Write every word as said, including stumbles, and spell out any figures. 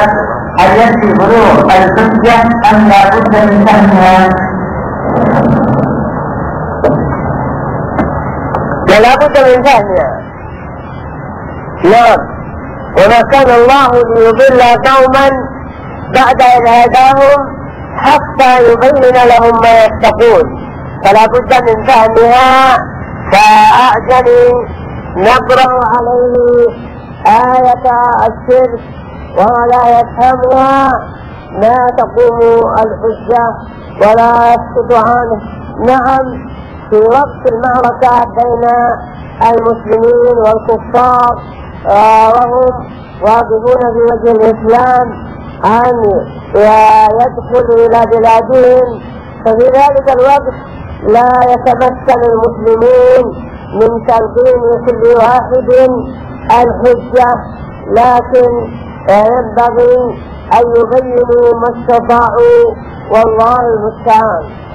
هل يكفي بلوغ الحجة أم لا بد من فهمها؟ ولا بد من فهمها. نعم. وما كان الله ليضل قوما بعد إذ هداهم حتى يبين لهم ما يتقون، فلا بد من فهمها. كأعجمي نقرأ عليه آية الشرك وهو لا يفهمها ما تقوم الحجة ولا يسقط عنه. نعم، في وقت المعركة بين المسلمين والكفار وهم واقفون في وجه الإسلام أن يدخلوا إلى بلادهم، ففي ذلك الوقت لا يتمكن المسلمين من تلقين كل واحد الحجة، لكن ينبغي أن يبينوا ما استطاعوا والله المستعان.